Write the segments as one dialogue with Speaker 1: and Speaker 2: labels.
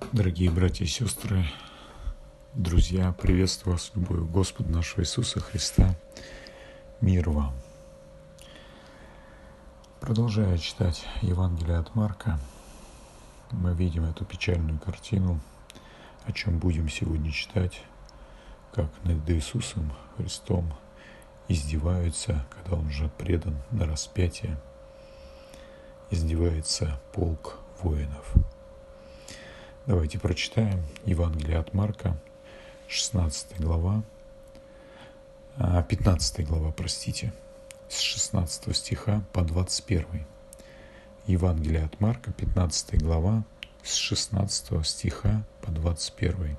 Speaker 1: Дорогие братья и сестры, друзья, приветствую вас, любовью Господа нашего Иисуса Христа. Мир вам. Продолжая читать Евангелие от Марка, мы видим эту печальную картину, о чем будем сегодня читать, как над Иисусом Христом издеваются, когда Он уже предан на распятие, издевается полк воинов. Давайте прочитаем Евангелие от Марка, 15 глава, с 16 стиха по 21. Евангелие от Марка, 15 глава, с 16 стиха по 21.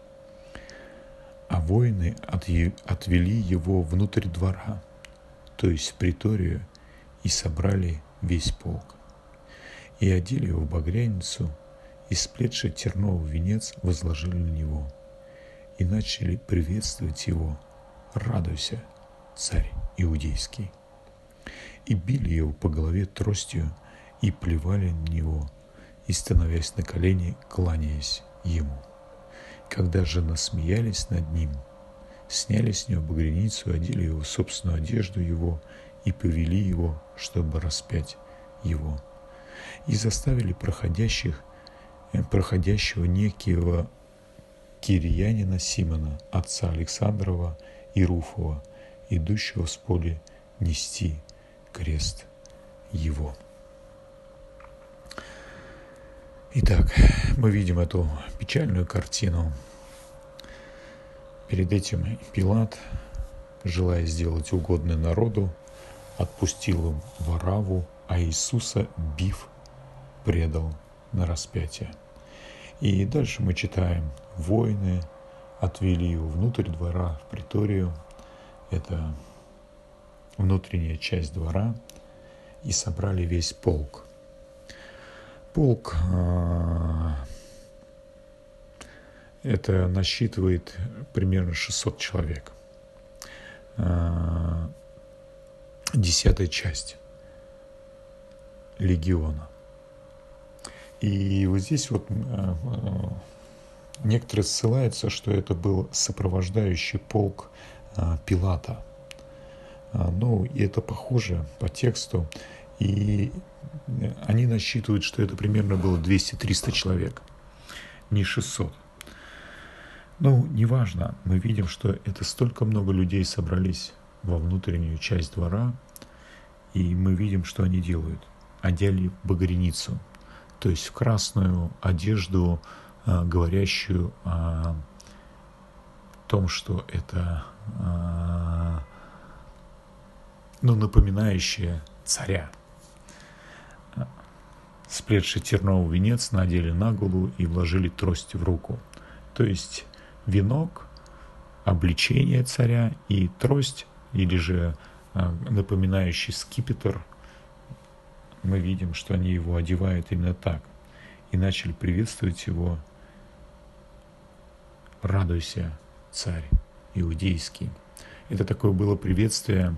Speaker 1: А воины отвели его внутрь двора, то есть в приторию, и собрали весь полк. И одели его в багряницу, и сплетший терновый венец возложили на него, и начали приветствовать его: «Радуйся, царь иудейский!» И били его по голове тростью, и плевали на него, и, становясь на колени, кланяясь ему. Когда же насмеялись над ним, сняли с него багряницу, одели его в собственную одежду его, и повели его, чтобы распять его. И заставили проходящего некего кириянина Симона, отца Александрова и Руфова, идущего с поля, нести крест его. Итак, мы видим эту печальную картину. Перед этим Пилат, желая сделать угодное народу, отпустил им Варавву, а Иисуса, бив, предал на распятие. И дальше мы читаем: воины отвели его внутрь двора, в приторию, это внутренняя часть двора, и собрали весь полк. Полк это насчитывает примерно 600 человек, 10-я часть легиона. И вот здесь вот некоторые ссылаются, что это был сопровождающий полк Пилата. Ну, и это похоже по тексту. И они насчитывают, что это примерно было 200-300 человек, не 600. Ну, неважно, мы видим, что это столько много людей собрались во внутреннюю часть двора, и мы видим, что они делают. Одели багряницу, то есть в красную одежду, говорящую о том, что это напоминающее царя. Сплетший терновый венец надели на голову и вложили трость в руку. То есть венок, обличение царя, и трость, или же напоминающий скипетр. Мы видим, что они его одевают именно так. И начали приветствовать его: «Радуйся, царь иудейский». Это такое было приветствие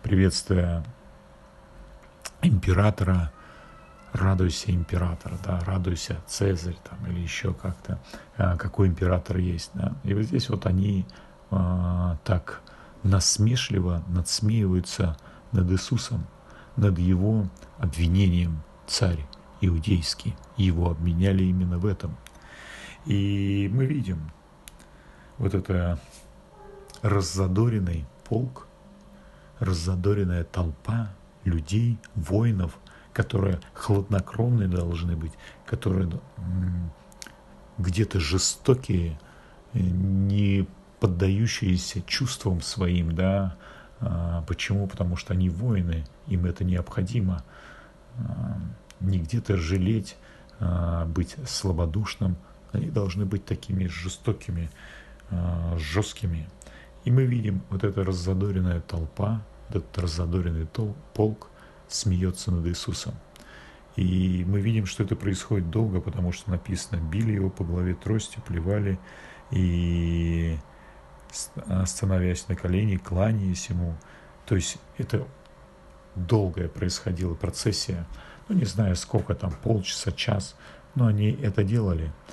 Speaker 1: императора. «Радуйся, император», да, «Радуйся, Цезарь», там, или еще как-то, какой император есть, да. И вот здесь вот они так насмешливо надсмеиваются над Иисусом, над его обвинением: «Царь иудейский». Его обвиняли именно в этом. И мы видим вот это раззадоренный полк, раззадоренная толпа людей, воинов, которые хладнокровные должны быть, которые где-то жестокие, не поддающиеся чувствам своим, да. Почему? Потому что они воины, им это необходимо. Не где-то жалеть, быть слабодушным. Они должны быть такими жестокими, жесткими. И мы видим, вот эта раззадоренная толпа, этот раззадоренный полк смеется над Иисусом. И мы видим, что это происходит долго, потому что написано: били его по голове тростью, плевали, и, становясь на колени, кланяясь ему. То есть это долгая происходила процессия. Не знаю сколько там, полчаса, час, но они это делали.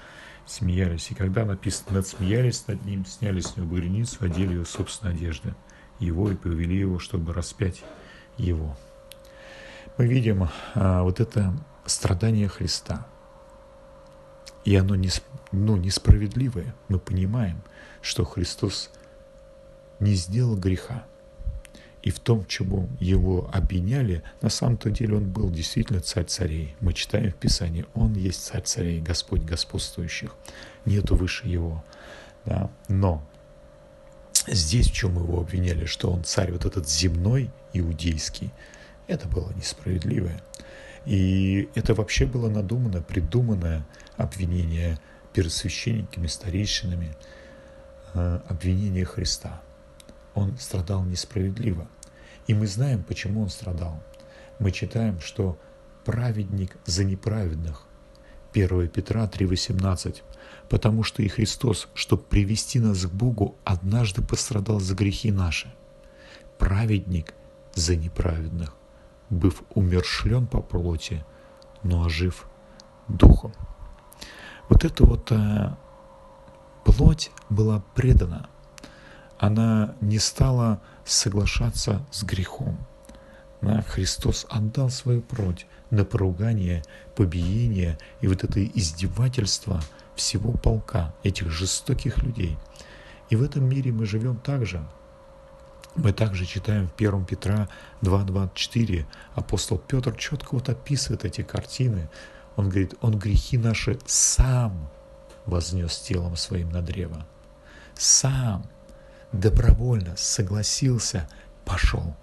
Speaker 1: смеялись. И когда написано «надсмеялись над ним, сняли с него багряницу, одели его собственной одежды его и повели его, чтобы распять его». Мы видим вот это страдание Христа. И оно несправедливое. Мы понимаем, что Христос не сделал греха. И в том, чему его обвиняли, на самом-то деле он был действительно царь царей. Мы читаем в Писании, он есть царь царей, Господь господствующих. Нету выше его. Да? Но здесь в чем его обвиняли, что он царь вот этот земной, иудейский, это было несправедливое. И это вообще было надумано, придуманное обвинение перед священниками, старейшинами, обвинение Христа. Он страдал несправедливо. И мы знаем, почему он страдал. Мы читаем, что праведник за неправедных. 1 Петра 3,18. Потому что и Христос, чтобы привести нас к Богу, однажды пострадал за грехи наши. Праведник за неправедных, быв умершлен по плоти, но ожив духом. Вот эта вот плоть была предана. Она не стала соглашаться с грехом. Христос отдал свою плоть на поругание, побиение и вот это издевательство всего полка, этих жестоких людей. И в этом мире мы живем так же. Мы также читаем в 1 Петра 2:24. Апостол Петр четко вот описывает эти картины. Он говорит, он грехи наши сам вознес телом своим на древо. Сам добровольно согласился, пошел.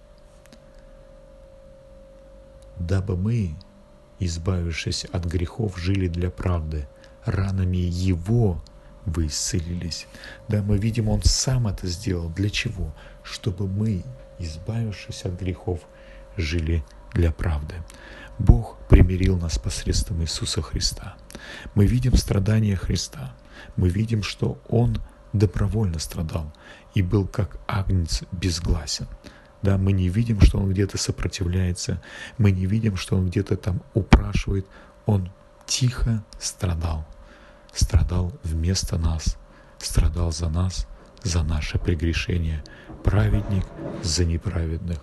Speaker 1: Дабы мы, избавившись от грехов, жили для правды, ранами Его вы исцелились. Да, мы видим, Он сам это сделал. Для чего? Чтобы мы, избавившись от грехов, жили для правды. Бог примирил нас посредством Иисуса Христа. Мы видим страдания Христа. Мы видим, что Он добровольно страдал и был как агнец безгласен. Да, мы не видим, что Он где-то сопротивляется, мы не видим, что Он где-то там упрашивает. Он тихо страдал. Страдал вместо нас, страдал за нас, за наше прегрешение. Праведник за неправедных.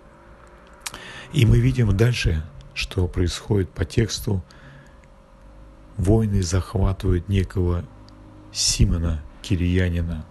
Speaker 1: И мы видим дальше, что происходит по тексту. Воины захватывают некого Симона Кириянина,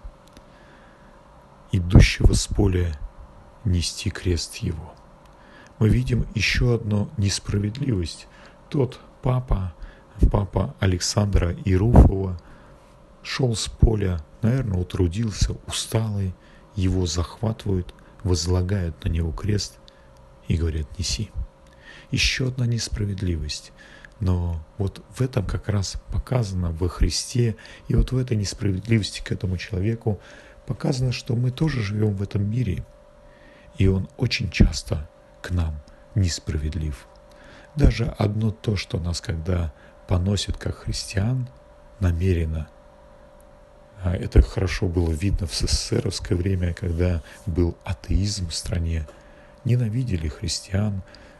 Speaker 1: идущего с поля нести крест его. Мы видим еще одну несправедливость. Тот папа Александра Ируфова, шел с поля, наверное, утрудился, усталый, его захватывают, возлагают на него крест и говорят: неси. Еще одна несправедливость. Но вот в этом как раз показано во Христе, и вот в этой несправедливости к этому человеку показано, что мы тоже живем в этом мире, и он очень часто к нам несправедлив. Даже одно то, что нас когда поносят как христиан намеренно, это хорошо было видно в СССРовское время, когда был атеизм в стране, ненавидели христиан,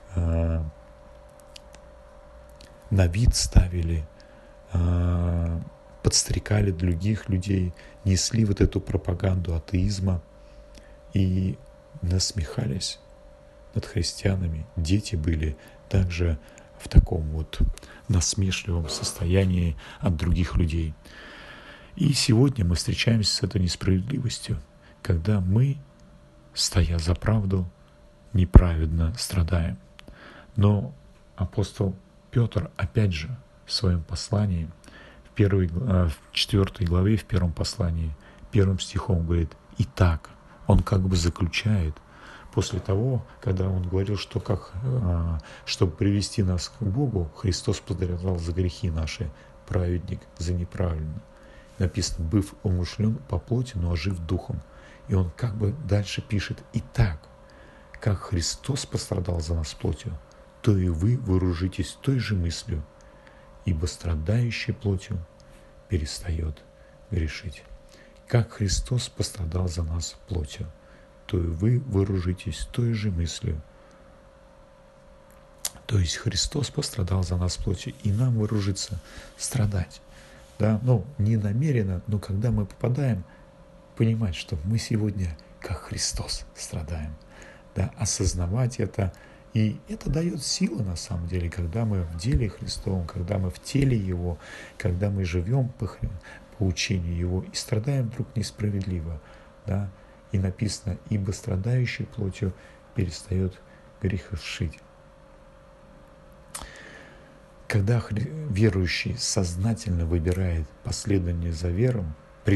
Speaker 1: на вид ставили, подстрекали других людей, несли вот эту пропаганду атеизма и насмехались над христианами. Дети были также в таком вот насмешливом состоянии от других людей. И сегодня мы встречаемся с этой несправедливостью, когда мы, стоя за правду, неправедно страдаем. Но апостол Петр, опять же, в своем послании, в 4 главе, в 1 послании, 1 стихом говорит: «Итак», он как бы заключает, после того, когда он говорил, что чтобы привести нас к Богу, Христос пострадал за грехи наши, праведник за неправедно. Написано: «Быв умышлен по плоти, но ожив духом». И он как бы дальше пишет: «Итак, как Христос пострадал за нас плотью, то и вы вооружитесь той же мыслью, ибо страдающий плотью перестает грешить». Как Христос пострадал за нас плотью, то и вы вооружитесь той же мыслью. То есть Христос пострадал за нас плотью, и нам вооружиться страдать. да, не намеренно, но когда мы попадаем, понимать, что мы сегодня как Христос страдаем, да, осознавать это. И это дает силы, на самом деле, когда мы в деле Христовом, когда мы в теле Его, когда мы живем по учению Его и страдаем вдруг несправедливо. Да? И написано, ибо страдающий плотью перестает грешить. Когда верующий сознательно выбирает преследование за веру,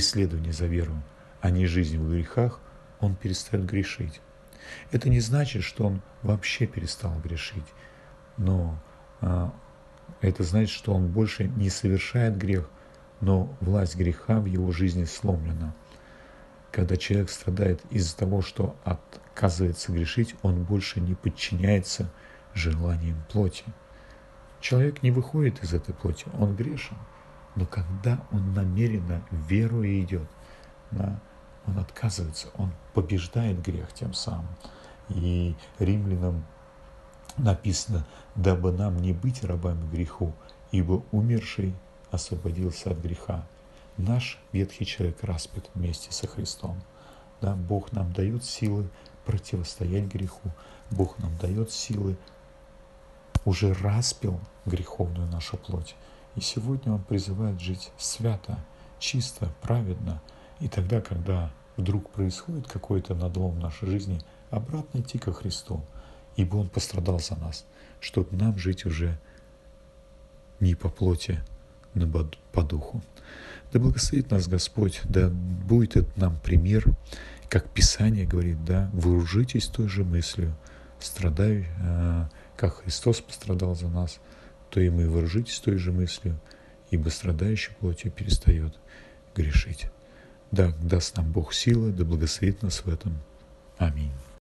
Speaker 1: а не жизнь в грехах, он перестает грешить. Это не значит, что он вообще перестал грешить, но это значит, что он больше не совершает грех, но власть греха в его жизни сломлена. Когда человек страдает из-за того, что отказывается грешить, он больше не подчиняется желаниям плоти. Человек не выходит из этой плоти, он грешен. Но когда он намеренно верою идет, он отказывается, он побеждает грех тем самым. И Римлянам написано, дабы нам не быть рабами греху, ибо умерший освободился от греха. Наш ветхий человек распят вместе со Христом. Да, Бог нам дает силы противостоять греху. Бог нам дает силы, уже распил греховную нашу плоть. И сегодня Он призывает жить свято, чисто, праведно. И тогда, когда вдруг происходит какой-то надлом в нашей жизни, обратно идти ко Христу, ибо Он пострадал за нас, чтобы нам жить уже не по плоти, но по духу. Да благословит нас Господь, да будет это нам пример, как Писание говорит, да, вооружитесь той же мыслью, страдай, как Христос пострадал за нас, то и мы вооружитесь той же мыслью, ибо страдающий плотью перестает грешить. Да даст нам Бог силы, да благословит нас в этом. Аминь.